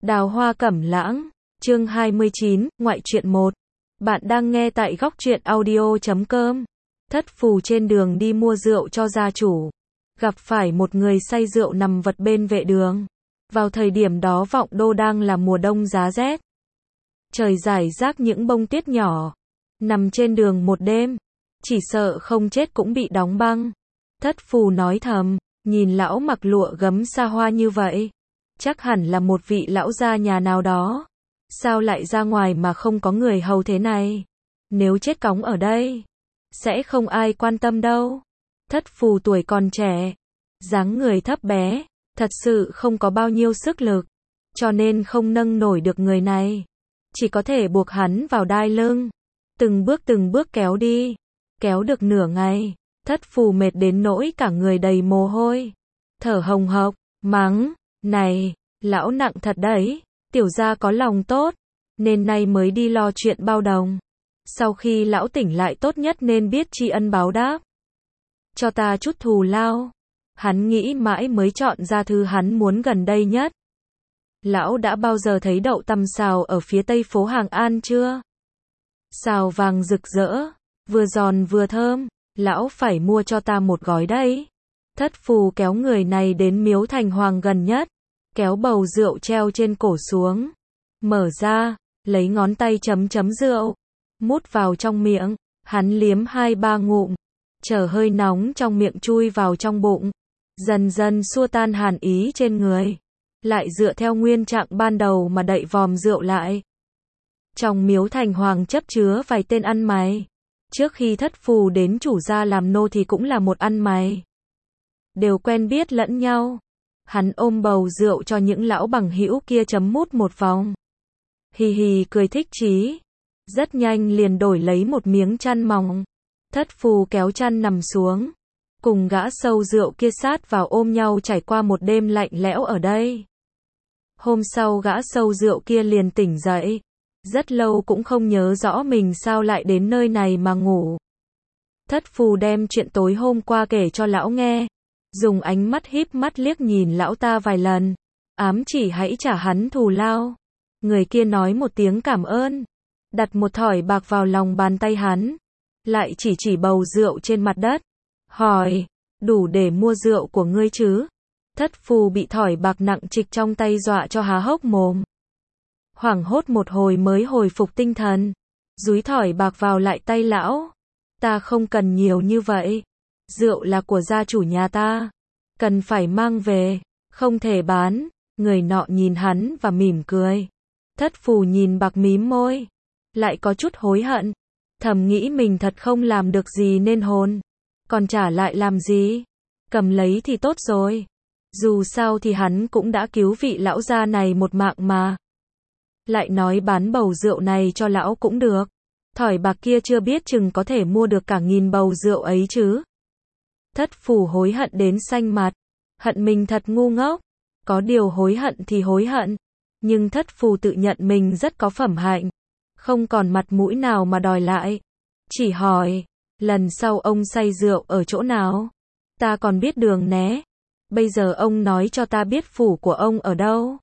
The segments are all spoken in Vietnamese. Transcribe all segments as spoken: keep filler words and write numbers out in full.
Đào Hoa Cẩm Lãng, chương hai mươi chín, ngoại truyện một. Bạn đang nghe tại góc truyện audio chấm com. Thất phù trên đường đi mua rượu cho gia chủ, gặp phải một người say rượu nằm vật bên vệ đường. Vào thời điểm đó Vọng Đô đang là mùa đông giá rét. Trời rải rác những bông tuyết nhỏ, nằm trên đường một đêm, chỉ sợ không chết cũng bị đóng băng. Thất phù nói thầm, nhìn lão mặc lụa gấm xa hoa như vậy, chắc hẳn là một vị lão gia nhà nào đó. Sao lại ra ngoài mà không có người hầu thế này? Nếu chết cóng ở đây, sẽ không ai quan tâm đâu. Thất phù tuổi còn trẻ, dáng người thấp bé, thật sự không có bao nhiêu sức lực, cho nên không nâng nổi được người này. Chỉ có thể buộc hắn vào đai lưng, từng bước từng bước kéo đi. Kéo được nửa ngày, thất phù mệt đến nỗi cả người đầy mồ hôi, thở hồng hộc, mắng, này, lão nặng thật đấy, tiểu gia có lòng tốt, nên nay mới đi lo chuyện bao đồng. Sau khi lão tỉnh lại tốt nhất nên biết tri ân báo đáp. Cho ta chút thù lao. Hắn nghĩ mãi mới chọn ra thứ hắn muốn gần đây nhất. Lão đã bao giờ thấy đậu tằm xào ở phía tây phố Hàng An chưa? Xào vàng rực rỡ, vừa giòn vừa thơm, lão phải mua cho ta một gói đấy. Thất phù kéo người này đến miếu thành hoàng gần nhất, kéo bầu rượu treo trên cổ xuống, mở ra, lấy ngón tay chấm chấm rượu, mút vào trong miệng, hắn liếm hai ba ngụm, chờ hơi nóng trong miệng chui vào trong bụng, dần dần xua tan hàn ý trên người, lại dựa theo nguyên trạng ban đầu mà đậy vòm rượu lại. Trong miếu thành hoàng chấp chứa vài tên ăn mày, trước khi thất phù đến chủ gia làm nô thì cũng là một ăn mày, đều quen biết lẫn nhau. Hắn ôm bầu rượu cho những lão bằng hữu kia chấm mút một vòng, hì hì cười thích chí, rất nhanh liền đổi lấy một miếng chăn mỏng. Thất phù kéo chăn nằm xuống, cùng gã sâu rượu kia sát vào ôm nhau trải qua một đêm lạnh lẽo ở đây. Hôm sau gã sâu rượu kia liền tỉnh dậy, rất lâu cũng không nhớ rõ mình sao lại đến nơi này mà ngủ. Thất phù đem chuyện tối hôm qua kể cho lão nghe, dùng ánh mắt híp mắt liếc nhìn lão ta vài lần, ám chỉ hãy trả hắn thù lao. Người kia nói một tiếng cảm ơn, đặt một thỏi bạc vào lòng bàn tay hắn, lại chỉ chỉ bầu rượu trên mặt đất, hỏi, đủ để mua rượu của ngươi chứ? Thất phù bị thỏi bạc nặng trịch trong tay dọa cho há hốc mồm. Hoảng hốt một hồi mới hồi phục tinh thần, dúi thỏi bạc vào lại tay lão. Ta không cần nhiều như vậy, rượu là của gia chủ nhà ta, cần phải mang về, không thể bán. Người nọ nhìn hắn và mỉm cười. Thất phù nhìn bạc mím môi, lại có chút hối hận, thầm nghĩ mình thật không làm được gì nên hồn, còn trả lại làm gì, cầm lấy thì tốt rồi, dù sao thì hắn cũng đã cứu vị lão gia này một mạng mà. Lại nói bán bầu rượu này cho lão cũng được, thỏi bạc kia chưa biết chừng có thể mua được cả nghìn bầu rượu ấy chứ. Thất phù hối hận đến xanh mặt, hận mình thật ngu ngốc, có điều hối hận thì hối hận, nhưng thất phù tự nhận mình rất có phẩm hạnh, không còn mặt mũi nào mà đòi lại. Chỉ hỏi, lần sau ông say rượu ở chỗ nào? Ta còn biết đường né. Bây giờ ông nói cho ta biết phủ của ông ở đâu.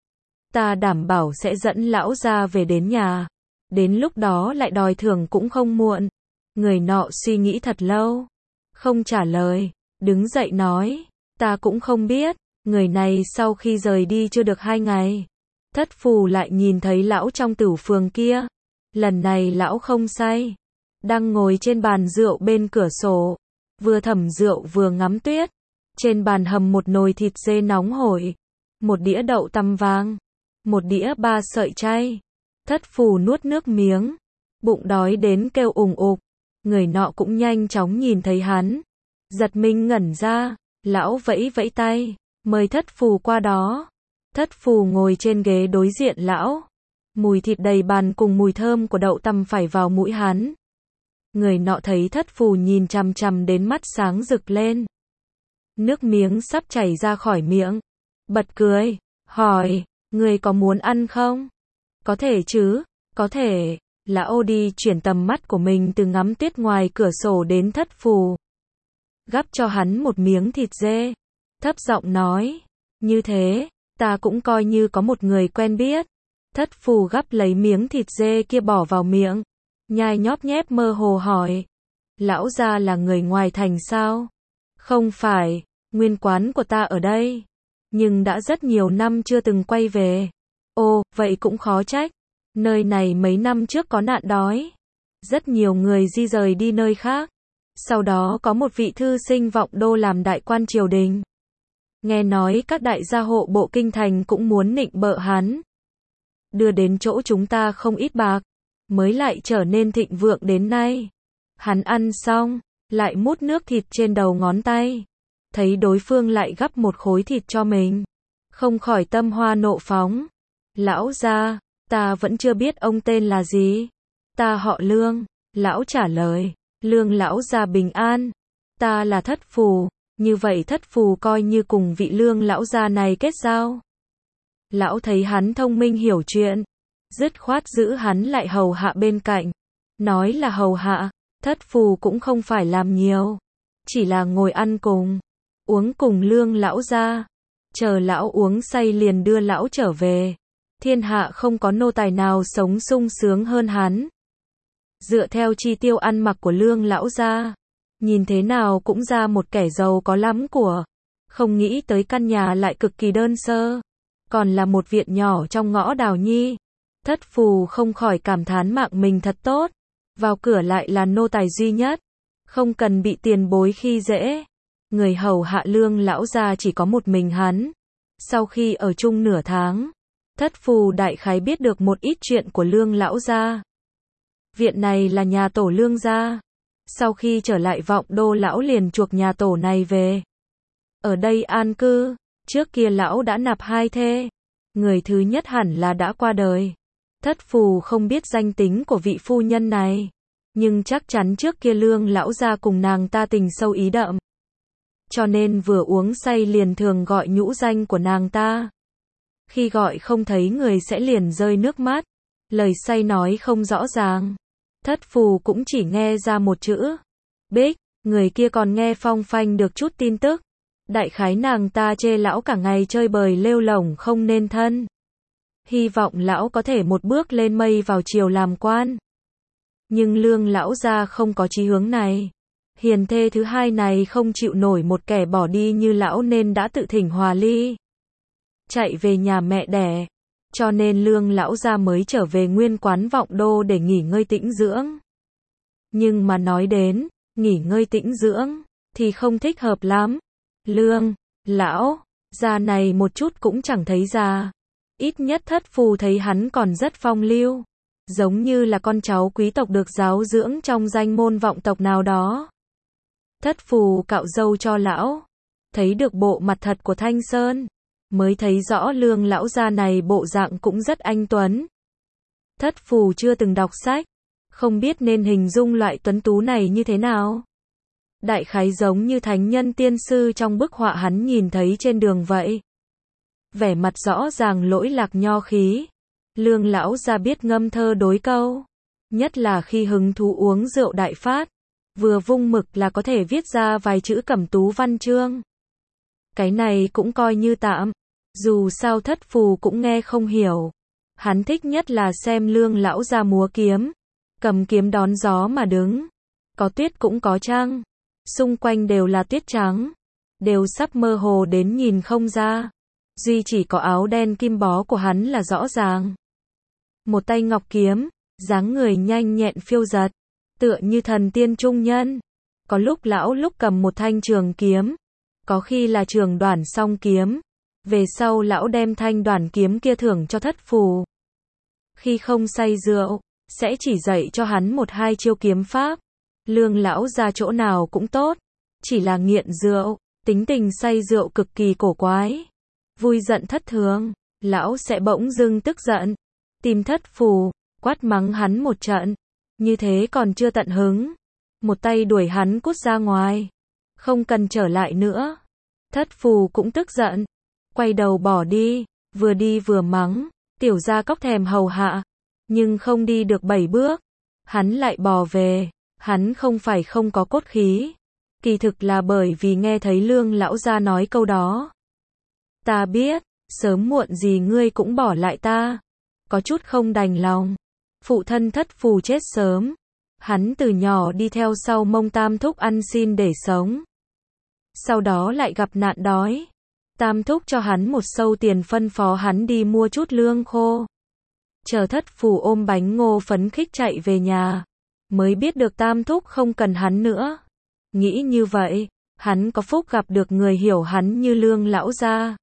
Ta đảm bảo sẽ dẫn lão gia về đến nhà. Đến lúc đó lại đòi thưởng cũng không muộn. Người nọ suy nghĩ thật lâu, không trả lời, đứng dậy nói, ta cũng không biết. Người này sau khi rời đi chưa được hai ngày, thất phù lại nhìn thấy lão trong tửu phường kia. Lần này lão không say, đang ngồi trên bàn rượu bên cửa sổ, vừa thẩm rượu vừa ngắm tuyết. Trên bàn hầm một nồi thịt dê nóng hổi, một đĩa đậu tằm vàng, một đĩa ba sợi chay. Thất phù nuốt nước miếng, bụng đói đến kêu ùng ục. Người nọ cũng nhanh chóng nhìn thấy hắn, giật mình ngẩn ra, lão vẫy vẫy tay, mời thất phù qua đó. Thất phù ngồi trên ghế đối diện lão, mùi thịt đầy bàn cùng mùi thơm của đậu tằm phẩy vào mũi hắn. Người nọ thấy thất phù nhìn chằm chằm đến mắt sáng rực lên, nước miếng sắp chảy ra khỏi miệng, bật cười, hỏi, người có muốn ăn không? Có thể chứ, có thể. Lão đi chuyển tầm mắt của mình từ ngắm tuyết ngoài cửa sổ đến thất phù, gắp cho hắn một miếng thịt dê, thấp giọng nói, như thế, Ta cũng coi như có một người quen biết. Thất phù gắp lấy miếng thịt dê kia bỏ vào miệng. Nhai nhóp nhép mơ hồ hỏi. Lão gia là người ngoài thành sao? Không phải, nguyên quán của ta ở đây. Nhưng đã rất nhiều năm chưa từng quay về. Ồ, vậy cũng khó trách. Nơi này mấy năm trước có nạn đói. Rất nhiều người di rời đi nơi khác. Sau đó có một vị thư sinh vọng đô làm đại quan triều đình. Nghe nói các đại gia hộ bộ kinh thành cũng muốn nịnh bợ hắn. Đưa đến chỗ chúng ta không ít bạc. Mới lại trở nên thịnh vượng đến nay. Hắn ăn xong, lại mút nước thịt trên đầu ngón tay. Thấy đối phương lại gắp một khối thịt cho mình. Không khỏi tâm hoa nộ phóng. Lão gia, ta vẫn chưa biết ông tên là gì. Ta họ Lương. Lão trả lời. Lương lão gia bình an. Ta là Thất Phù. Như vậy Thất Phù coi như cùng vị Lương lão gia này kết giao. Lão thấy hắn thông minh hiểu chuyện. Dứt khoát giữ hắn lại hầu hạ bên cạnh. Nói là hầu hạ, Thất Phù cũng không phải làm nhiều. Chỉ là ngồi ăn cùng. Uống cùng Lương lão gia. Chờ lão uống say liền đưa lão trở về. Thiên hạ không có nô tài nào sống sung sướng hơn hắn. Dựa theo chi tiêu ăn mặc của Lương lão gia, nhìn thế nào cũng ra một kẻ giàu có lắm của. Không nghĩ tới căn nhà lại cực kỳ đơn sơ. Còn là một viện nhỏ trong ngõ Đào Nhi. Thất Phù không khỏi cảm thán mạng mình thật tốt. Vào cửa lại là nô tài duy nhất. Không cần bị tiền bối khi dễ. Người hầu hạ Lương lão gia chỉ có một mình hắn. Sau khi ở chung nửa tháng, Thất Phù đại khái biết được một ít chuyện của Lương lão gia. Viện này là nhà tổ Lương gia. Sau khi trở lại vọng đô lão liền chuộc nhà tổ này về. Ở đây an cư, trước kia lão đã nạp hai thê. Người thứ nhất hẳn là đã qua đời. Thất Phù không biết danh tính của vị phu nhân này. Nhưng chắc chắn trước kia Lương lão gia cùng nàng ta tình sâu ý đậm. Cho nên vừa uống say liền thường gọi nhũ danh của nàng ta. Khi gọi không thấy người sẽ liền rơi nước mắt. Lời say nói không rõ ràng. Thất Phù cũng chỉ nghe ra một chữ. Bích, người kia còn nghe phong phanh được chút tin tức. Đại khái nàng ta chê lão cả ngày chơi bời lêu lổng không nên thân. Hy vọng lão có thể một bước lên mây vào chiều làm quan. Nhưng Lương lão gia không có chí hướng này. Hiền thê thứ hai này không chịu nổi một kẻ bỏ đi như lão nên đã tự thỉnh hòa ly. Chạy về nhà mẹ đẻ. Cho nên Lương lão gia mới trở về nguyên quán vọng đô để nghỉ ngơi tĩnh dưỡng. Nhưng mà nói đến, nghỉ ngơi tĩnh dưỡng, thì không thích hợp lắm. Lương, lão, già này một chút cũng chẳng thấy già. Ít nhất Thất Phù thấy hắn còn rất phong lưu. Giống như là con cháu quý tộc được giáo dưỡng trong danh môn vọng tộc nào đó. Thất Phù cạo râu cho lão. Thấy được bộ mặt thật của Thanh Sơn. Mới thấy rõ Lương lão gia này bộ dạng cũng rất anh tuấn. Thất Phù chưa từng đọc sách. Không biết nên hình dung loại tuấn tú này như thế nào. Đại khái giống như thánh nhân tiên sư trong bức họa hắn nhìn thấy trên đường vậy. Vẻ mặt rõ ràng lỗi lạc nho khí. Lương lão gia biết ngâm thơ đối câu. Nhất là khi hứng thú uống rượu đại phát. Vừa vung mực là có thể viết ra vài chữ cẩm tú văn chương. Cái này cũng coi như tạm. Dù sao Thất Phù cũng nghe không hiểu. Hắn thích nhất là xem Lương lão gia múa kiếm. Cầm kiếm đón gió mà đứng. Có tuyết cũng có trăng. Xung quanh đều là tuyết trắng. Đều sắp mơ hồ đến nhìn không ra. Duy chỉ có áo đen kim bó của hắn là rõ ràng. Một tay ngọc kiếm. Dáng người nhanh nhẹn phiêu dật. Tựa như thần tiên trung nhân. Có lúc lão lúc cầm một thanh trường kiếm. Có khi là trường đoản song kiếm. Về sau lão đem thanh đoản kiếm kia thưởng cho Thất Phù. Khi không say rượu, sẽ chỉ dạy cho hắn một hai chiêu kiếm pháp. Lương lão ra chỗ nào cũng tốt. Chỉ là nghiện rượu, tính tình say rượu cực kỳ cổ quái. Vui giận thất thường, lão sẽ bỗng dưng tức giận. Tìm Thất Phù, quát mắng hắn một trận. Như thế còn chưa tận hứng. Một tay đuổi hắn cút ra ngoài. Không cần trở lại nữa. Thất Phù cũng tức giận. Quay đầu bỏ đi, vừa đi vừa mắng. Tiểu gia cóc thèm hầu hạ. Nhưng không đi được bảy bước. Hắn lại bò về. Hắn không phải không có cốt khí. Kỳ thực là bởi vì nghe thấy Lương lão gia nói câu đó. Ta biết, sớm muộn gì ngươi cũng bỏ lại ta. Có chút không đành lòng. Phụ thân Thất Phù chết sớm. Hắn từ nhỏ đi theo sau Mông Tam Thúc ăn xin để sống. Sau đó lại gặp nạn đói. Tam Thúc cho hắn một sâu tiền phân phó hắn đi mua chút lương khô. Chờ Thất Phù ôm bánh ngô phấn khích chạy về nhà. Mới biết được Tam Thúc không cần hắn nữa. Nghĩ như vậy, hắn có phúc gặp được người hiểu hắn như Lương lão gia.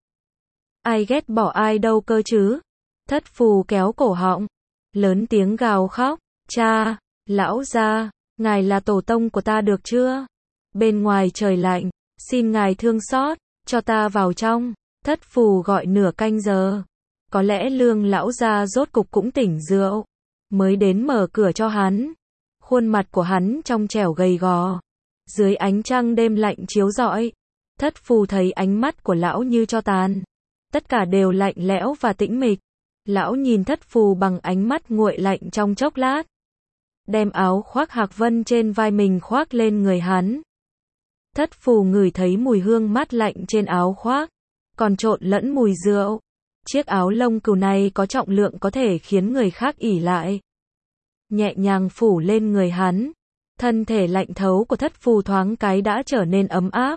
Ai ghét bỏ ai đâu cơ chứ. Thất Phù kéo cổ họng, lớn tiếng gào khóc. Cha, lão gia, ngài là tổ tông của ta được chưa? Bên ngoài trời lạnh, xin ngài thương xót, cho ta vào trong. Thất Phù gọi nửa canh giờ. Có lẽ Lương lão gia rốt cục cũng tỉnh rượu. Mới đến mở cửa cho hắn. Khuôn mặt của hắn trong trẻo gầy gò. Dưới ánh trăng đêm lạnh chiếu rọi. Thất Phù thấy ánh mắt của lão như tro tàn. Tất cả đều lạnh lẽo và tĩnh mịch. Lão nhìn Thất Phù bằng ánh mắt nguội lạnh trong chốc lát. Đem áo khoác Hạc Vân trên vai mình khoác lên người hắn. Thất Phù ngửi thấy mùi hương mát lạnh trên áo khoác. Còn trộn lẫn mùi rượu. Chiếc áo lông cừu này có trọng lượng có thể khiến người khác ỷ lại. Nhẹ nhàng phủ lên người hắn. Thân thể lạnh thấu của Thất Phù thoáng cái đã trở nên ấm áp.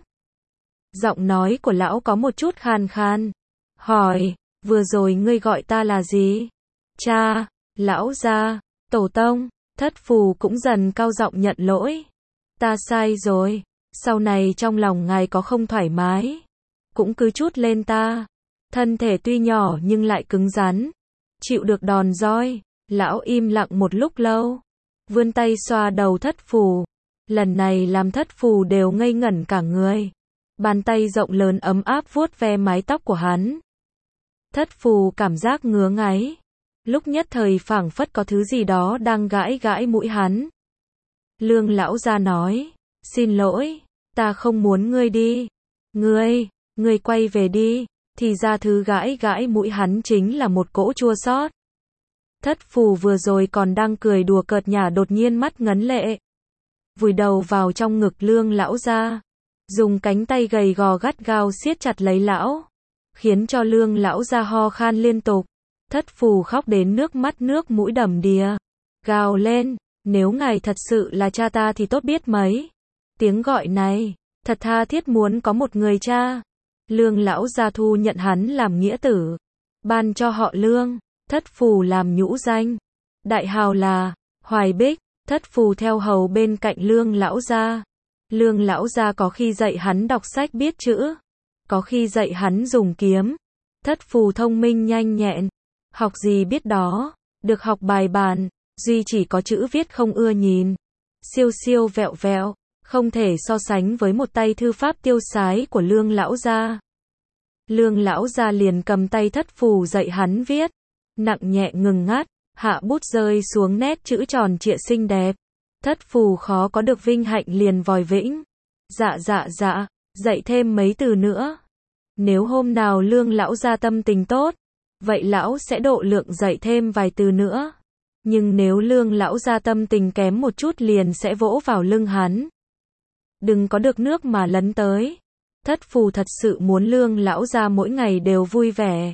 Giọng nói của lão có một chút khan khan. Hỏi, vừa rồi ngươi gọi ta là gì? Cha, lão gia, tổ tông. Thất Phù cũng dần cao giọng nhận lỗi. Ta sai rồi. Sau này trong lòng ngài có không thoải mái, cũng cứ trút lên ta. Thân thể tuy nhỏ nhưng lại cứng rắn. Chịu được đòn roi. Lão im lặng một lúc lâu. Vươn tay xoa đầu Thất Phù. Lần này làm Thất Phù đều ngây ngẩn cả người. Bàn tay rộng lớn ấm áp vuốt ve mái tóc của hắn. Thất Phù cảm giác ngứa ngáy. Lúc nhất thời phảng phất có thứ gì đó đang gãi gãi mũi hắn. Lương lão gia nói, xin lỗi, ta không muốn ngươi đi. Ngươi, ngươi quay về đi. Thì ra thứ gãi gãi mũi hắn chính là một cỗ chua xót. Thất Phù vừa rồi còn đang cười đùa cợt nhả đột nhiên mắt ngấn lệ. Vùi đầu vào trong ngực Lương lão gia. Dùng cánh tay gầy gò gắt gao siết chặt lấy lão. Khiến cho Lương lão gia ho khan liên tục. Thất Phù khóc đến nước mắt nước mũi đầm đìa. Gào lên, nếu ngài thật sự là cha ta thì tốt biết mấy. Tiếng gọi này, thật tha thiết muốn có một người cha. Lương lão gia thu nhận hắn làm nghĩa tử. Ban cho họ Lương. Thất Phù làm nhũ danh. Đại hào là Hoài Bích. Thất Phù theo hầu bên cạnh Lương lão gia. Lương lão gia có khi dạy hắn đọc sách biết chữ. Có khi dạy hắn dùng kiếm. Thất Phù thông minh nhanh nhẹn. Học gì biết đó. Được học bài bản. Duy chỉ có chữ viết không ưa nhìn. Siêu siêu vẹo vẹo. Không thể so sánh với một tay thư pháp tiêu sái của Lương lão gia. Lương lão gia liền cầm tay Thất Phù dạy hắn viết. Nặng nhẹ ngừng ngắt. Hạ bút rơi xuống nét chữ tròn trịa xinh đẹp. Thất Phù khó có được vinh hạnh liền vòi vĩnh. Dạ dạ dạ, dạy thêm mấy từ nữa. Nếu hôm nào Lương lão gia tâm tình tốt, vậy lão sẽ độ lượng dạy thêm vài từ nữa. Nhưng nếu Lương lão gia tâm tình kém một chút liền sẽ vỗ vào lưng hắn. Đừng có được nước mà lấn tới. Thất Phù thật sự muốn Lương lão gia mỗi ngày đều vui vẻ.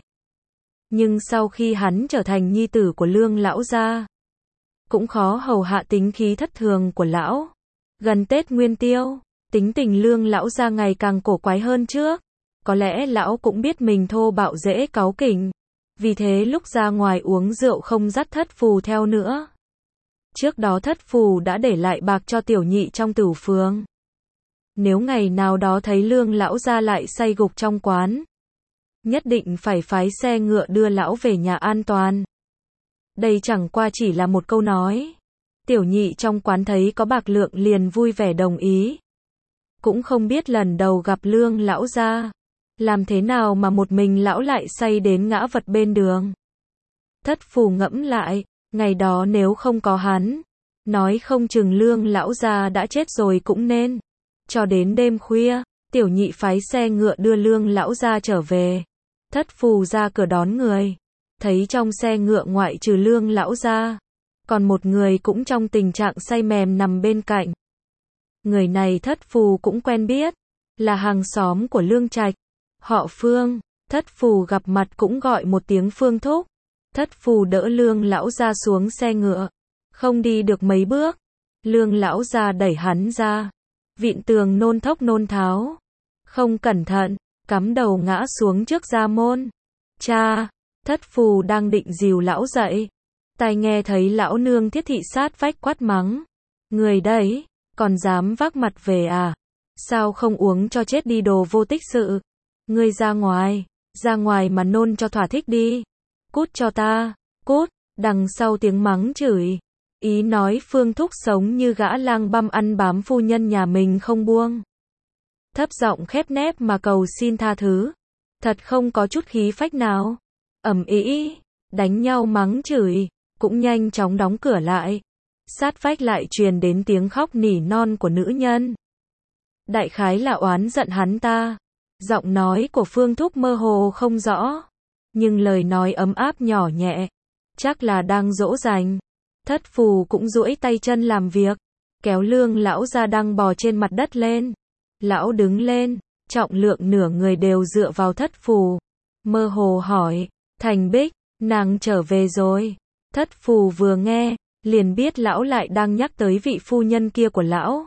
Nhưng sau khi hắn trở thành nhi tử của Lương lão gia, cũng khó hầu hạ tính khí thất thường của lão. Gần Tết Nguyên Tiêu, tính tình Lương lão gia ngày càng cổ quái hơn trước. Có lẽ lão cũng biết mình thô bạo dễ cáu kỉnh. Vì thế lúc ra ngoài uống rượu không dắt Thất Phù theo nữa. Trước đó Thất Phù đã để lại bạc cho tiểu nhị trong tửu phường. Nếu ngày nào đó thấy Lương lão gia lại say gục trong quán, nhất định phải phái xe ngựa đưa lão về nhà an toàn. Đây chẳng qua chỉ là một câu nói. Tiểu nhị trong quán thấy có bạc lượng liền vui vẻ đồng ý. Cũng không biết lần đầu gặp Lương lão gia, làm thế nào mà một mình lão lại say đến ngã vật bên đường. Thất Phù ngẫm lại, ngày đó nếu không có hắn, nói không chừng Lương lão gia đã chết rồi cũng nên. Cho đến đêm khuya, tiểu nhị phái xe ngựa đưa Lương lão gia trở về. Thất Phù ra cửa đón người. Thấy trong xe ngựa ngoại trừ Lương lão gia, còn một người cũng trong tình trạng say mềm nằm bên cạnh. Người này Thất Phù cũng quen biết, là hàng xóm của Lương Trạch, họ Phương. Thất phù gặp mặt cũng gọi một tiếng Phương thúc. Thất phù đỡ Lương lão gia xuống xe ngựa. Không đi được mấy bước, Lương lão gia đẩy hắn ra. Vịn tường nôn thốc nôn tháo. Không cẩn thận, cắm đầu ngã xuống trước gia môn. Cha, thất phù đang định dìu lão dậy. Tai nghe thấy lão nương Thiết thị sát vách quát mắng. Người đấy, còn dám vác mặt về à? Sao không uống cho chết đi đồ vô tích sự? Ngươi ra ngoài, ra ngoài mà nôn cho thỏa thích đi. Cút cho ta, cút, đằng sau tiếng mắng chửi. Ý nói Phương thúc sống như gã lang băm ăn bám phu nhân nhà mình không buông. Thấp giọng khép nép mà cầu xin tha thứ. Thật không có chút khí phách nào. Ầm ĩ, đánh nhau mắng chửi, cũng nhanh chóng đóng cửa lại. Sát vách lại truyền đến tiếng khóc nỉ non của nữ nhân. Đại khái là oán giận hắn ta. Giọng nói của Phương thúc mơ hồ không rõ, nhưng lời nói ấm áp nhỏ nhẹ, chắc là đang dỗ dành. Thất phù cũng duỗi tay chân làm việc, kéo Lương lão ra đang bò trên mặt đất lên. Lão đứng lên, trọng lượng nửa người đều dựa vào thất phù. Mơ hồ hỏi, Thành Bích, nàng trở về rồi. Thất phù vừa nghe, liền biết lão lại đang nhắc tới vị phu nhân kia của lão.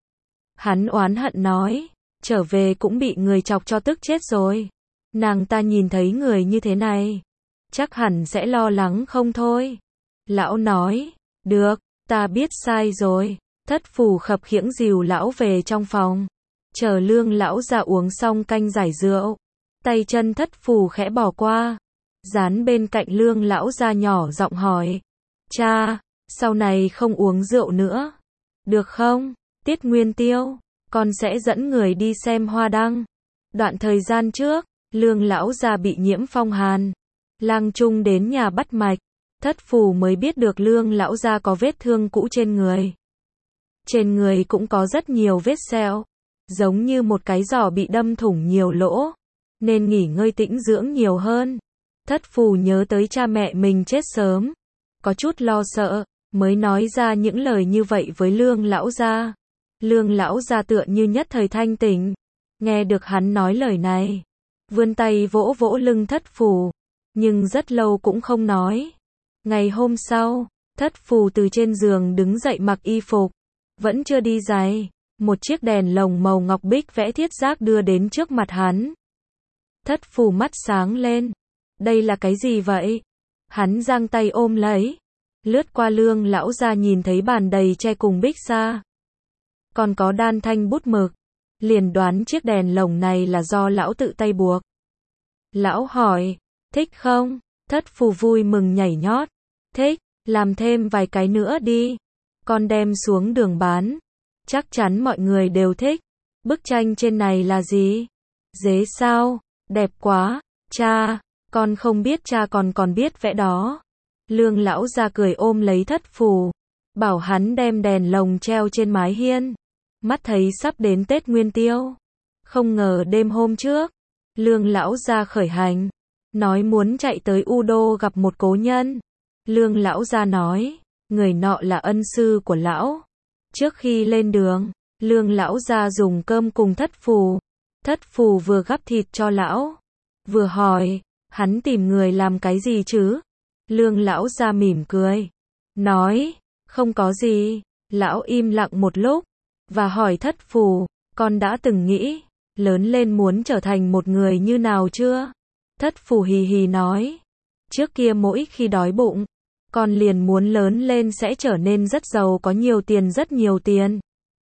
Hắn oán hận nói, trở về cũng bị người chọc cho tức chết rồi. Nàng ta nhìn thấy người như thế này, chắc hẳn sẽ lo lắng không thôi. Lão nói, được, ta biết sai rồi. Thất phù khập khiễng dìu lão về trong phòng. Chờ Lương lão ra uống xong canh giải rượu. Tay chân thất phù khẽ bỏ qua. Dán bên cạnh Lương lão ra nhỏ giọng hỏi. Cha, sau này không uống rượu nữa. Được không? Tiết Nguyên Tiêu, con sẽ dẫn người đi xem hoa đăng. Đoạn thời gian trước, Lương lão gia bị nhiễm phong hàn. Lang Trung đến nhà bắt mạch. Thất phù mới biết được Lương lão gia có vết thương cũ trên người. Trên người cũng có rất nhiều vết sẹo, giống như một cái giỏ bị đâm thủng nhiều lỗ, nên nghỉ ngơi tĩnh dưỡng nhiều hơn. Thất phù nhớ tới cha mẹ mình chết sớm, có chút lo sợ, mới nói ra những lời như vậy với Lương lão gia. Lương lão gia tựa như nhất thời thanh tỉnh, nghe được hắn nói lời này, vươn tay vỗ vỗ lưng thất phù, nhưng rất lâu cũng không nói. Ngày hôm sau, thất phù từ trên giường đứng dậy mặc y phục, vẫn chưa đi giày, một chiếc đèn lồng màu ngọc bích vẽ thiết giác đưa đến trước mặt hắn. Thất phù mắt sáng lên, đây là cái gì vậy? Hắn giang tay ôm lấy, lướt qua Lương lão gia nhìn thấy bàn đầy tre cùng bích sa, còn có đan thanh bút mực, liền đoán chiếc đèn lồng này là do lão tự tay buộc. Lão hỏi, thích không? Thất phù vui mừng nhảy nhót, thích, làm thêm vài cái nữa đi, con đem xuống đường bán, chắc chắn mọi người đều thích. Bức tranh trên này là gì? Dế sao? Đẹp quá, cha, con không biết cha còn còn biết vẽ đó. Lương lão ra cười ôm lấy thất phù, bảo hắn đem đèn lồng treo trên mái hiên. Mắt thấy sắp đến Tết Nguyên Tiêu, không ngờ đêm hôm trước, Lương lão gia khởi hành, nói muốn chạy tới U Đô gặp một cố nhân. Lương lão gia nói, người nọ là ân sư của lão. Trước khi lên đường, Lương lão gia dùng cơm cùng thất phù. Thất phù vừa gắp thịt cho lão, vừa hỏi, hắn tìm người làm cái gì chứ? Lương lão gia mỉm cười, nói, không có gì. Lão im lặng một lúc, và hỏi thất phù, con đã từng nghĩ, lớn lên muốn trở thành một người như nào chưa? Thất phù hì hì nói, trước kia mỗi khi đói bụng, con liền muốn lớn lên sẽ trở nên rất giàu, có nhiều tiền, rất nhiều tiền.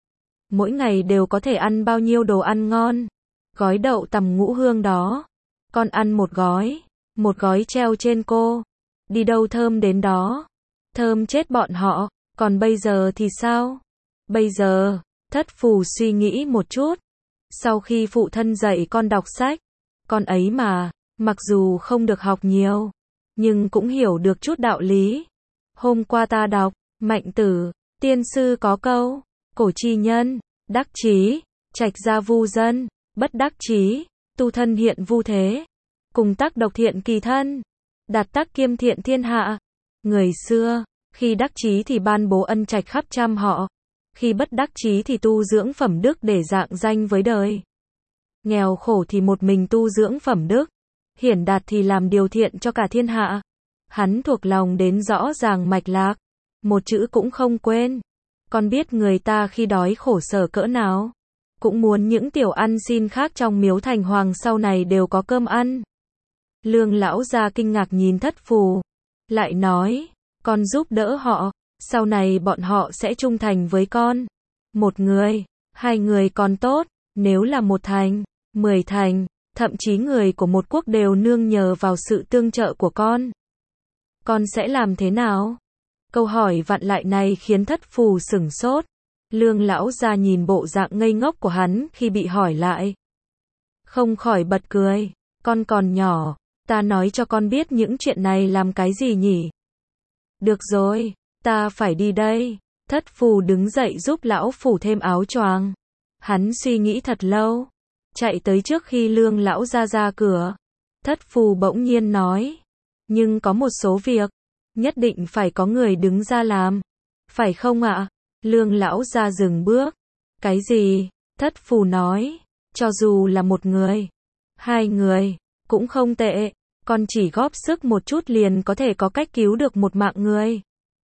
Mỗi ngày đều có thể ăn bao nhiêu đồ ăn ngon. Gói đậu tằm ngũ hương đó, con ăn một gói, một gói treo trên cô, đi đâu thơm đến đó, thơm chết bọn họ. Còn bây giờ thì sao? Bây giờ, thất phù suy nghĩ một chút. Sau khi phụ thân dạy con đọc sách, con ấy mà, mặc dù không được học nhiều, nhưng cũng hiểu được chút đạo lý. Hôm qua ta đọc, Mạnh Tử, tiên sư có câu, cổ chi nhân, đắc chí, trạch gia vu dân, bất đắc chí, tu thân hiện vu thế, cùng tác độc thiện kỳ thân, đạt tác kiêm thiện thiên hạ. Người xưa, khi đắc chí thì ban bố ân trạch khắp trăm họ, khi bất đắc chí thì tu dưỡng phẩm đức để rạng danh với đời. Nghèo khổ thì một mình tu dưỡng phẩm đức, hiển đạt thì làm điều thiện cho cả thiên hạ. Hắn thuộc lòng đến rõ ràng mạch lạc, một chữ cũng không quên. Con biết người ta khi đói khổ sở cỡ nào, cũng muốn những tiểu ăn xin khác trong miếu thành hoàng sau này đều có cơm ăn. Lương lão gia kinh ngạc nhìn Thất Phù, lại nói, con giúp đỡ họ, sau này bọn họ sẽ trung thành với con. Một người, hai người còn tốt, nếu là một thành, mười thành, thậm chí người của một quốc đều nương nhờ vào sự tương trợ của con. Con sẽ làm thế nào? Câu hỏi vặn lại này khiến Thất Phù sửng sốt. Lương lão gia nhìn bộ dạng ngây ngốc của hắn khi bị hỏi lại, không khỏi bật cười. Con còn nhỏ, ta nói cho con biết những chuyện này làm cái gì nhỉ? Được rồi, ta phải đi đây. Thất Phù đứng dậy giúp lão phủ thêm áo choàng. Hắn suy nghĩ thật lâu, chạy tới trước khi Lương lão gia ra cửa. Thất Phù bỗng nhiên nói, nhưng có một số việc, nhất định phải có người đứng ra làm. Phải không ạ? Lương lão gia dừng bước. Cái gì? Thất Phù nói, cho dù là một người, hai người, cũng không tệ. Con chỉ góp sức một chút liền có thể có cách cứu được một mạng người.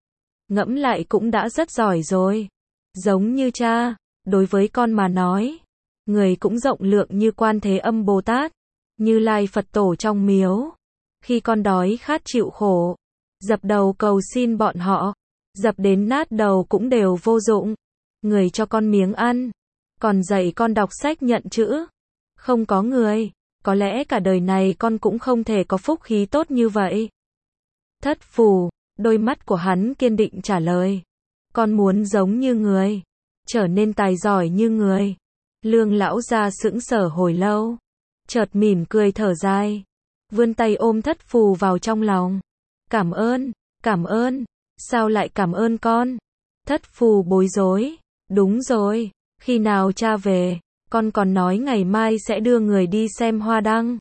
Ngẫm lại cũng đã rất giỏi rồi. Giống như cha, đối với con mà nói, người cũng rộng lượng như Quan Thế Âm Bồ Tát, Như Lai Phật Tổ trong miếu. Khi con đói khát chịu khổ, dập đầu cầu xin bọn họ, dập đến nát đầu cũng đều vô dụng. Người cho con miếng ăn, còn dạy con đọc sách nhận chữ. Không có người, có lẽ cả đời này con cũng không thể có phúc khí tốt như vậy. Thất Phù, đôi mắt của hắn kiên định trả lời. Con muốn giống như người, trở nên tài giỏi như người. Lương lão gia sững sờ hồi lâu, chợt mỉm cười thở dài, vươn tay ôm Thất Phù vào trong lòng. Cảm ơn, cảm ơn, sao lại cảm ơn con? Thất Phù bối rối, đúng rồi, khi nào cha về, con còn nói ngày mai sẽ đưa người đi xem hoa đăng.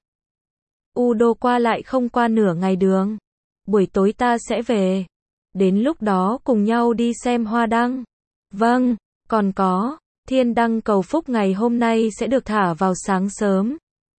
U Đô qua lại không qua nửa ngày đường, buổi tối ta sẽ về, đến lúc đó cùng nhau đi xem hoa đăng. Vâng, còn có, thiên đăng cầu phúc ngày hôm nay sẽ được thả vào sáng sớm.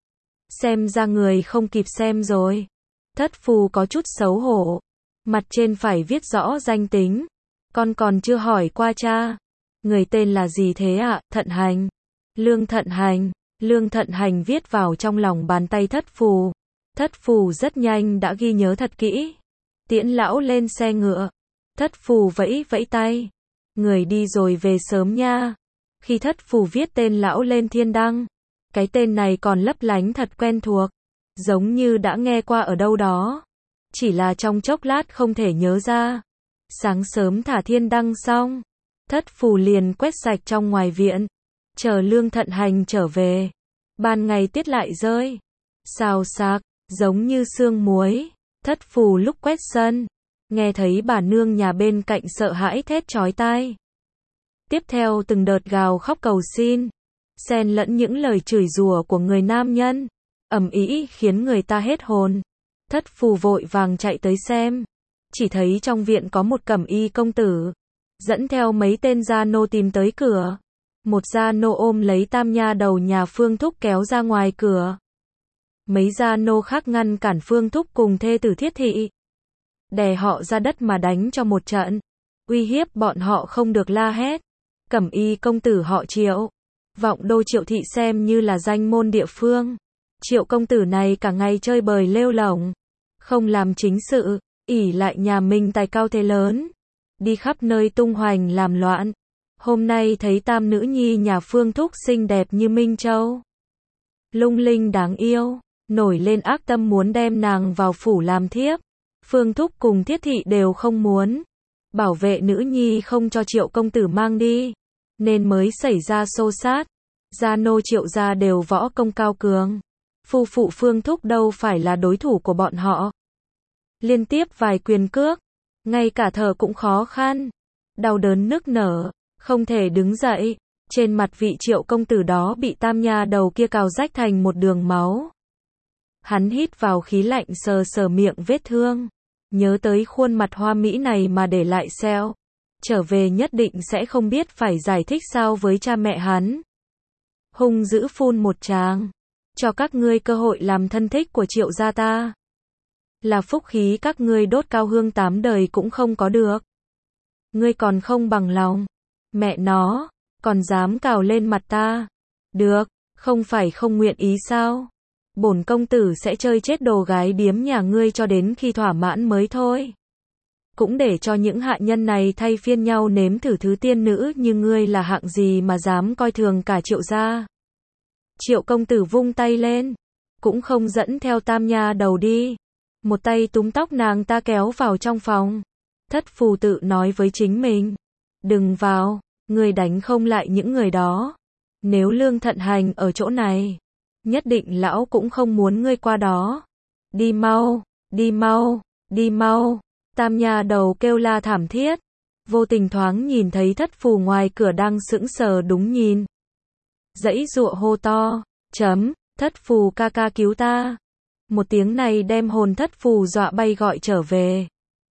Xem ra người không kịp xem rồi. Thất Phù có chút xấu hổ, mặt trên phải viết rõ danh tính. Con còn chưa hỏi qua cha. Người tên là gì thế ạ? Thận Hành. Lương Thận Hành. Lương Thận Hành viết vào trong lòng bàn tay Thất Phù. Thất Phù rất nhanh đã ghi nhớ thật kỹ. Tiễn lão lên xe ngựa. Thất Phù vẫy vẫy tay. Người đi rồi về sớm nha. Khi Thất Phù viết tên lão lên thiên đăng, cái tên này còn lấp lánh thật quen thuộc, giống như đã nghe qua ở đâu đó. Chỉ là trong chốc lát không thể nhớ ra. Sáng sớm thả thiên đăng xong, Thất Phù liền quét sạch trong ngoài viện, chờ Lương Thận Hành trở về. Ban ngày tiết lại rơi, xào xạc, giống như sương muối. Thất Phù lúc quét sân, nghe thấy bà nương nhà bên cạnh sợ hãi thét chói tai. Tiếp theo từng đợt gào khóc cầu xin, xen lẫn những lời chửi rủa của người nam nhân, ầm ĩ khiến người ta hết hồn. Thất Phù vội vàng chạy tới xem, chỉ thấy trong viện có một cẩm y công tử, dẫn theo mấy tên gia nô tìm tới cửa. Một gia nô ôm lấy tam nha đầu nhà Phương Thúc kéo ra ngoài cửa. Mấy gia nô khác ngăn cản Phương Thúc cùng thê tử Thiết Thị, đè họ ra đất mà đánh cho một trận, uy hiếp bọn họ không được la hét. Cẩm y công tử họ Triệu, Vọng Đô Triệu Thị xem như là danh môn địa phương. Triệu công tử này cả ngày chơi bời lêu lổng, không làm chính sự, ỷ lại nhà mình tài cao thế lớn, đi khắp nơi tung hoành làm loạn. Hôm nay thấy tam nữ nhi nhà Phương Thúc xinh đẹp như Minh Châu, lung linh đáng yêu, nổi lên ác tâm muốn đem nàng vào phủ làm thiếp. Phương Thúc cùng Thiết Thị đều không muốn, bảo vệ nữ nhi không cho Triệu công tử mang đi, nên mới xảy ra xô xát. Gia nô Triệu gia đều võ công cao cường, phu phụ Phương Thúc đâu phải là đối thủ của bọn họ. Liên tiếp vài quyền cước, ngay cả thở cũng khó khăn, đau đớn nức nở, không thể đứng dậy. Trên mặt vị Triệu công tử đó bị tam nha đầu kia cào rách thành một đường máu. Hắn hít vào khí lạnh sờ sờ miệng vết thương, nhớ tới khuôn mặt hoa mỹ này mà để lại sẹo, trở về nhất định sẽ không biết phải giải thích sao với cha mẹ hắn. Hung dữ phun một tràng, cho các ngươi cơ hội làm thân thích của Triệu gia ta. Là phúc khí các ngươi đốt cao hương tám đời cũng không có được. Ngươi còn không bằng lòng. Mẹ nó, còn dám cào lên mặt ta. Được, không phải không nguyện ý sao? Bổn công tử sẽ chơi chết đồ gái điếm nhà ngươi cho đến khi thỏa mãn mới thôi. Cũng để cho những hạ nhân này thay phiên nhau nếm thử thứ tiên nữ như ngươi là hạng gì mà dám coi thường cả Triệu gia. Triệu công tử vung tay lên, cũng không dẫn theo tam nha đầu đi. Một tay túm tóc nàng ta kéo vào trong phòng. Thất phù tự nói với chính mình. Đừng vào, ngươi đánh không lại những người đó. Nếu Lương Thận Hành ở chỗ này, nhất định lão cũng không muốn ngươi qua đó. Đi mau, đi mau, đi mau. Tam nha đầu kêu la thảm thiết. Vô tình thoáng nhìn thấy thất phù ngoài cửa đang sững sờ đúng nhìn. Dãy dụa hô to, chấm, thất phù ca ca cứu ta. Một tiếng này đem hồn thất phù dọa bay gọi trở về.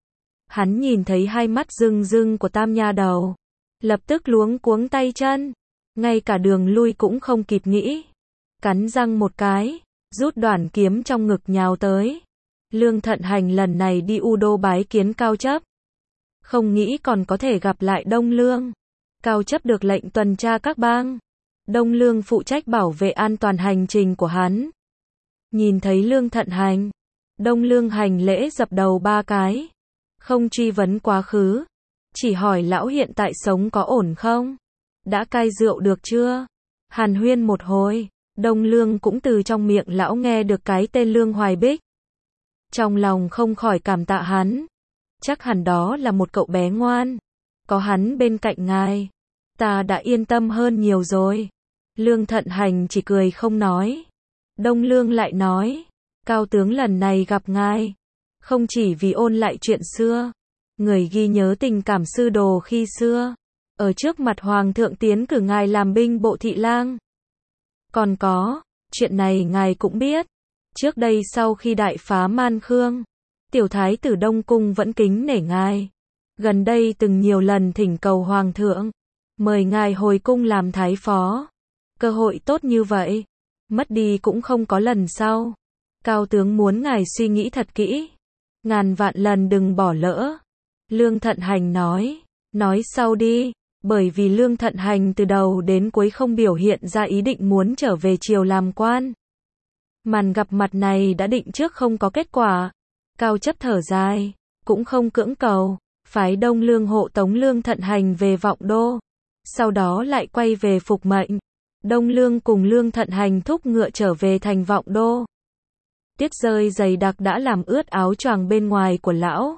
Hắn nhìn thấy hai mắt rưng rưng của tam nha đầu. Lập tức luống cuống tay chân. Ngay cả đường lui cũng không kịp nghĩ. Cắn răng một cái, rút đoạn kiếm trong ngực nhào tới. Lương Thận Hành lần này đi U Đô bái kiến Cao Chấp. Không nghĩ còn có thể gặp lại Đông Lương. Cao Chấp được lệnh tuần tra các bang. Đông Lương phụ trách bảo vệ an toàn hành trình của hắn. Nhìn thấy Lương Thận Hành, Đông Lương hành lễ dập đầu ba cái. Không truy vấn quá khứ. Chỉ hỏi lão hiện tại sống có ổn không? Đã cai rượu được chưa? Hàn huyên một hồi, Đông Lương cũng từ trong miệng lão nghe được cái tên Lương Hoài Bích. Trong lòng không khỏi cảm tạ hắn. Chắc hẳn đó là một cậu bé ngoan. Có hắn bên cạnh ngài, ta đã yên tâm hơn nhiều rồi. Lương Thận Hành chỉ cười không nói. Đông Lương lại nói, Cao tướng lần này gặp ngài, không chỉ vì ôn lại chuyện xưa, người ghi nhớ tình cảm sư đồ khi xưa, ở trước mặt Hoàng thượng tiến cử ngài làm binh bộ thị lang. Còn có, chuyện này ngài cũng biết, trước đây sau khi đại phá Man Khương, tiểu thái tử Đông Cung vẫn kính nể ngài. Gần đây từng nhiều lần thỉnh cầu Hoàng thượng, mời ngài hồi cung làm thái phó. Cơ hội tốt như vậy, mất đi cũng không có lần sau. Cao tướng muốn ngài suy nghĩ thật kỹ. Ngàn vạn lần đừng bỏ lỡ. Lương Thận Hành nói, nói sau đi, bởi vì Lương Thận Hành từ đầu đến cuối không biểu hiện ra ý định muốn trở về triều làm quan. Màn gặp mặt này đã định trước không có kết quả. Cao Chấp thở dài, cũng không cưỡng cầu, phái Đông Lương hộ tống Lương Thận Hành về Vọng Đô. Sau đó lại quay về phục mệnh. Đông Lương cùng Lương Thận Hành thúc ngựa trở về thành Vọng Đô. Tuyết rơi dày đặc đã làm ướt áo choàng bên ngoài của lão.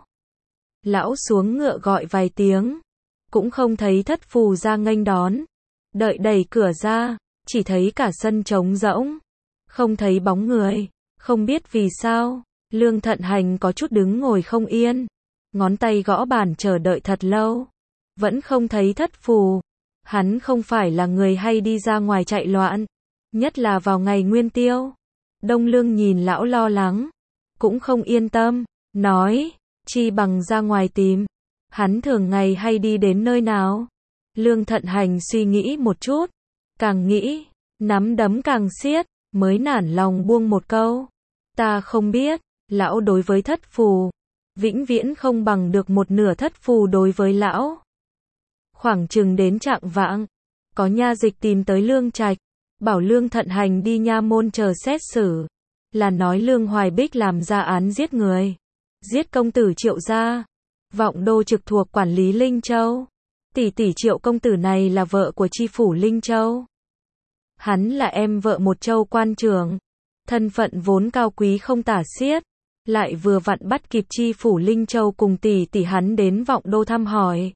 Lão xuống ngựa gọi vài tiếng, cũng không thấy thất phù ra nghênh đón. Đợi đẩy cửa ra, chỉ thấy cả sân trống rỗng, không thấy bóng người. Không biết vì sao, Lương Thận Hành có chút đứng ngồi không yên, ngón tay gõ bàn chờ đợi thật lâu, vẫn không thấy thất phù. Hắn không phải là người hay đi ra ngoài chạy loạn, nhất là vào ngày nguyên tiêu. Đông Lương nhìn lão lo lắng, cũng không yên tâm, nói, chi bằng ra ngoài tìm. Hắn thường ngày hay đi đến nơi nào? Lương Thận Hành suy nghĩ một chút, càng nghĩ, nắm đấm càng siết, mới nản lòng buông một câu. Ta không biết, lão đối với thất phù, vĩnh viễn không bằng được một nửa thất phù đối với lão. Khoảng chừng đến chạng vạng, có nha dịch tìm tới Lương Trạch, bảo Lương Thận Hành đi nha môn chờ xét xử, là nói Lương Hoài Bích làm ra án giết người, giết công tử Triệu gia. Vọng Đô trực thuộc quản lý Linh Châu. Tỷ tỷ Triệu công tử này là vợ của chi phủ Linh Châu. Hắn là em vợ một châu quan trưởng, thân phận vốn cao quý không tả xiết, lại vừa vặn bắt kịp chi phủ Linh Châu cùng tỷ tỷ hắn đến Vọng Đô thăm hỏi.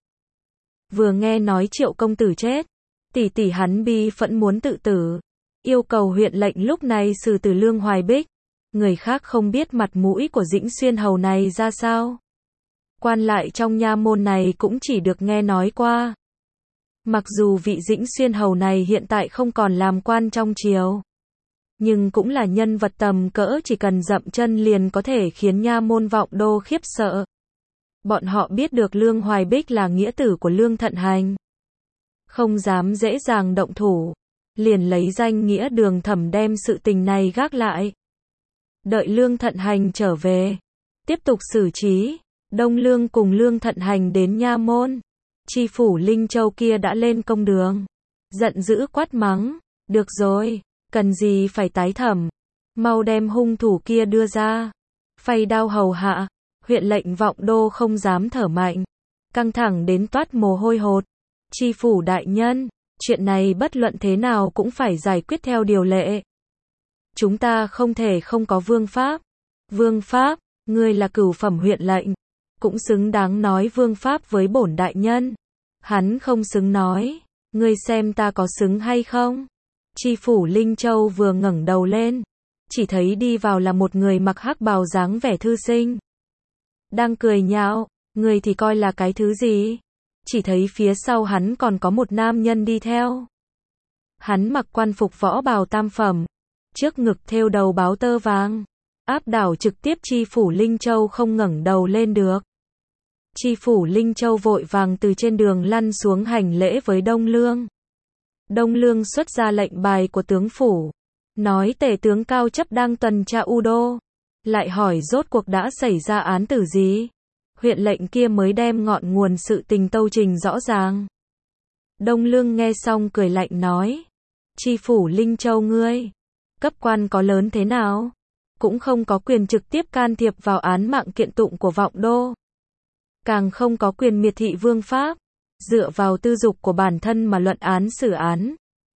Vừa nghe nói Triệu công tử chết, tỷ tỷ hắn bi phẫn muốn tự tử, yêu cầu huyện lệnh lúc này xử tử Lương Hoài Bích. Người khác không biết mặt mũi của Dĩnh Xuyên hầu này ra sao. Quan lại trong nha môn này cũng chỉ được nghe nói qua. Mặc dù vị Dĩnh Xuyên hầu này hiện tại không còn làm quan trong triều, nhưng cũng là nhân vật tầm cỡ chỉ cần dậm chân liền có thể khiến nha môn Vọng Đô khiếp sợ. Bọn họ biết được Lương Hoài Bích là nghĩa tử của Lương Thận Hành, không dám dễ dàng động thủ. liền lấy danh nghĩa Đường Thẩm đem sự tình này gác lại. Đợi Lương Thận Hành trở về, tiếp tục xử trí. Đông Lương cùng Lương Thận Hành đến nha môn. Tri phủ Linh Châu kia đã lên công đường. Giận dữ quát mắng, được rồi, cần gì phải tái thẩm. Mau đem hung thủ kia đưa ra. Phay đao hầu hạ. Huyện lệnh Vọng Đô không dám thở mạnh. Căng thẳng đến toát mồ hôi hột. Tri phủ đại nhân, chuyện này bất luận thế nào cũng phải giải quyết theo điều lệ. Chúng ta không thể không có vương pháp. Vương pháp, ngươi là cửu phẩm huyện lệnh, cũng xứng đáng nói vương pháp với bổn đại nhân. Hắn không xứng nói, ngươi xem ta có xứng hay không? Tri phủ Linh Châu vừa ngẩng đầu lên, chỉ thấy đi vào là một người mặc hắc bào dáng vẻ thư sinh. Đang cười nhạo, người thì coi là cái thứ gì? Chỉ thấy phía sau hắn còn có một nam nhân đi theo. Hắn mặc quan phục võ bào tam phẩm, trước ngực thêu đầu báo tơ vàng, áp đảo trực tiếp tri phủ Linh Châu không ngẩng đầu lên được. Tri phủ Linh Châu vội vàng từ trên đường lăn xuống hành lễ với Đông Lương. Đông Lương xuất ra lệnh bài của tướng phủ, nói tể tướng cao chấp đang tuần tra U Đô, lại hỏi rốt cuộc đã xảy ra án tử gì. Huyện lệnh kia mới đem ngọn nguồn sự tình tâu trình rõ ràng. Đông Lương nghe xong cười lạnh nói, tri phủ Linh Châu ngươi, cấp quan có lớn thế nào, cũng không có quyền trực tiếp can thiệp vào án mạng kiện tụng của Vọng Đô, càng không có quyền miệt thị vương pháp, dựa vào tư dục của bản thân mà luận án xử án.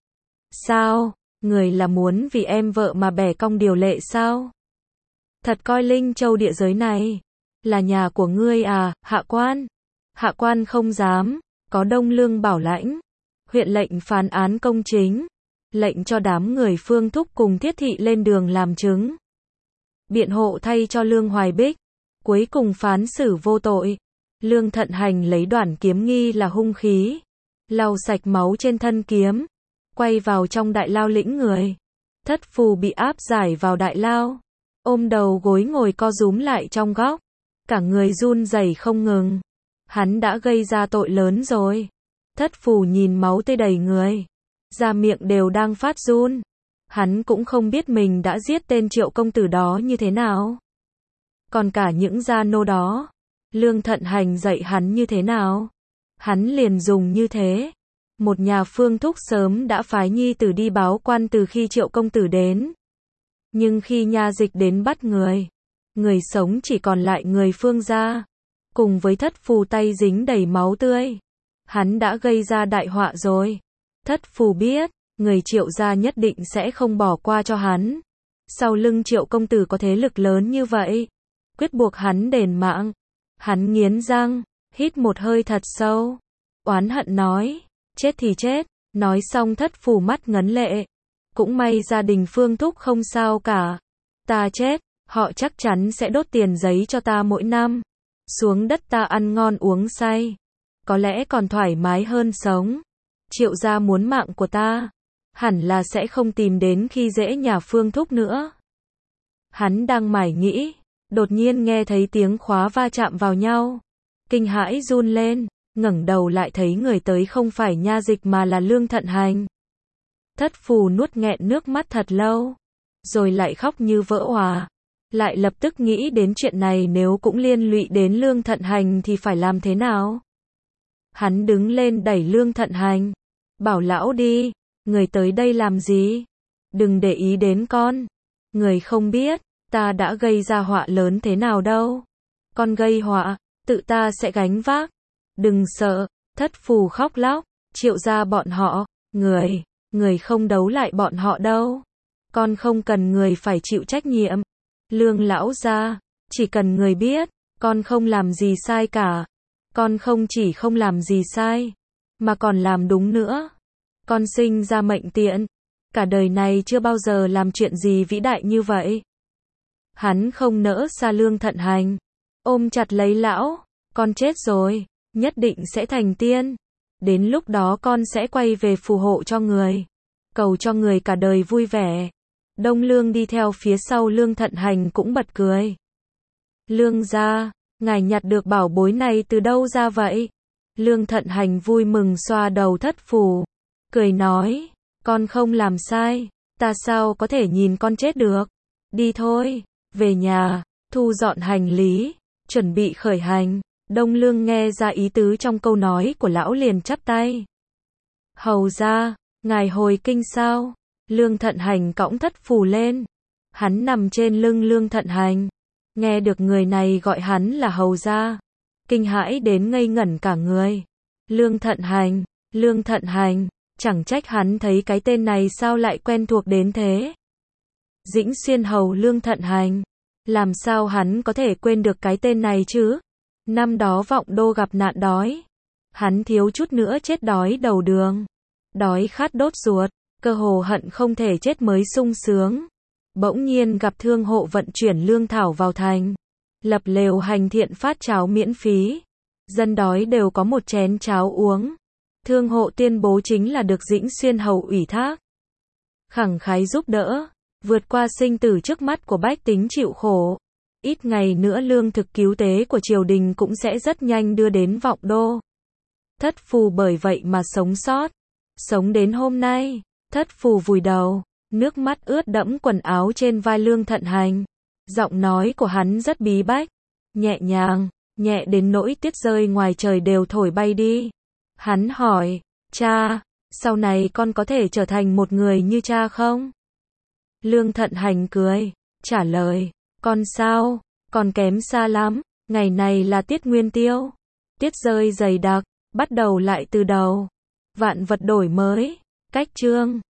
Sao, người là muốn vì em vợ mà bẻ cong điều lệ sao? Thật coi Linh Châu địa giới này là nhà của ngươi à, hạ quan? Hạ quan không dám. Có Đông Lương bảo lãnh, huyện lệnh phán án công chính, lệnh cho đám người Phương Thúc cùng Thiết Thị lên đường làm chứng, biện hộ thay cho Lương Hoài Bích, cuối cùng phán xử vô tội. Lương Thận Hành lấy đoản kiếm nghi là hung khí, lau sạch máu trên thân kiếm, quay vào trong đại lao lĩnh người. Thất phù bị áp giải vào đại lao, ôm đầu gối ngồi co rúm lại trong góc, cả người run rẩy không ngừng. Hắn đã gây ra tội lớn rồi. Thất phù nhìn máu tươi đầy người, da miệng đều đang phát run. Hắn cũng không biết mình đã giết tên Triệu công tử đó như thế nào. Còn cả những gia nô đó, Lương Thận Hành dạy hắn như thế nào, hắn liền dùng như thế. Một nhà Phương Thúc sớm đã phái nhi tử đi báo quan từ khi Triệu công tử đến. Nhưng khi nha dịch đến bắt người, người sống chỉ còn lại người Phương gia, cùng với thất phù tay dính đầy máu tươi. Hắn đã gây ra đại họa rồi. Thất phù biết, người Triệu gia nhất định sẽ không bỏ qua cho hắn. Sau lưng Triệu công tử có thế lực lớn như vậy, quyết buộc hắn đền mạng. Hắn nghiến răng, hít một hơi thật sâu, oán hận nói, chết thì chết. Nói xong thất phù mắt ngấn lệ. Cũng may gia đình Phương Thúc không sao cả. Ta chết, họ chắc chắn sẽ đốt tiền giấy cho ta mỗi năm. Xuống đất ta ăn ngon uống say, có lẽ còn thoải mái hơn sống. Triệu gia muốn mạng của ta, hẳn là sẽ không tìm đến khi dễ nhà Phương Thúc nữa. Hắn đang mải nghĩ, đột nhiên nghe thấy tiếng khóa va chạm vào nhau, kinh hãi run lên, ngẩng đầu lại thấy người tới không phải nha dịch mà là Lương Thận Hành. Thất phù nuốt nghẹn nước mắt thật lâu, rồi lại khóc như vỡ òa. Lại lập tức nghĩ đến chuyện này nếu cũng liên lụy đến Lương Thận Hành thì phải làm thế nào. Hắn đứng lên đẩy Lương Thận Hành, bảo lão đi, người tới đây làm gì? Đừng để ý đến con. Người không biết, ta đã gây ra họa lớn thế nào đâu. Con gây họa, tự ta sẽ gánh vác. Đừng sợ. Thất phù khóc lóc, Triệu gia bọn họ, người, người không đấu lại bọn họ đâu. Con không cần người phải chịu trách nhiệm. Lương lão gia, chỉ cần người biết, con không làm gì sai cả. Con không chỉ không làm gì sai, mà còn làm đúng nữa. Con sinh ra mệnh tiện, cả đời này chưa bao giờ làm chuyện gì vĩ đại như vậy. Hắn không nỡ xa Lương Thận Hành, ôm chặt lấy lão, con chết rồi, nhất định sẽ thành tiên. Đến lúc đó con sẽ quay về phù hộ cho người, cầu cho người cả đời vui vẻ. Đông Lương đi theo phía sau Lương Thận Hành cũng bật cười. Lương gia, ngài nhặt được bảo bối này từ đâu ra vậy? Lương Thận Hành vui mừng xoa đầu thất phù, cười nói, Con không làm sai, ta sao có thể nhìn con chết được. Đi thôi, về nhà, thu dọn hành lý, chuẩn bị khởi hành. Đông Lương nghe ra ý tứ trong câu nói của lão liền chắp tay. Hầu ra, ngài hồi kinh sao? Lương Thận Hành cõng thất phù lên. Hắn nằm trên lưng Lương Thận Hành. Nghe được người này gọi hắn là hầu ra. Kinh hãi đến ngây ngẩn cả người. Lương Thận Hành, Lương Thận Hành, chẳng trách hắn thấy cái tên này sao lại quen thuộc đến thế. Dĩnh Xuyên hầu Lương Thận Hành. Làm sao hắn có thể quên được cái tên này chứ? Năm đó Vọng Đô gặp nạn đói. Hắn thiếu chút nữa chết đói đầu đường. Đói khát đốt ruột, cơ hồ hận không thể chết mới sung sướng. Bỗng nhiên gặp thương hộ vận chuyển lương thảo vào thành. Lập lều hành thiện phát cháo miễn phí. Dân đói đều có một chén cháo uống. Thương hộ tuyên bố chính là được Dĩnh Xuyên hầu ủy thác. Khẳng khái giúp đỡ, vượt qua sinh tử trước mắt của bách tính chịu khổ. Ít ngày nữa lương thực cứu tế của triều đình cũng sẽ rất nhanh đưa đến Vọng Đô. Thất phù bởi vậy mà sống sót. Sống đến hôm nay, thất phù vùi đầu, nước mắt ướt đẫm quần áo trên vai Lương Thận Hành. Giọng nói của hắn rất bí bách, nhẹ nhàng, nhẹ đến nỗi tuyết rơi ngoài trời đều thổi bay đi. Hắn hỏi, cha, sau này con có thể trở thành một người như cha không? Lương Thận Hành cười, trả lời, con sao, còn kém xa lắm, ngày này là tiết nguyên tiêu. Tiết rơi dày đặc, bắt đầu lại từ đầu. Vạn vật đổi mới, cách chương.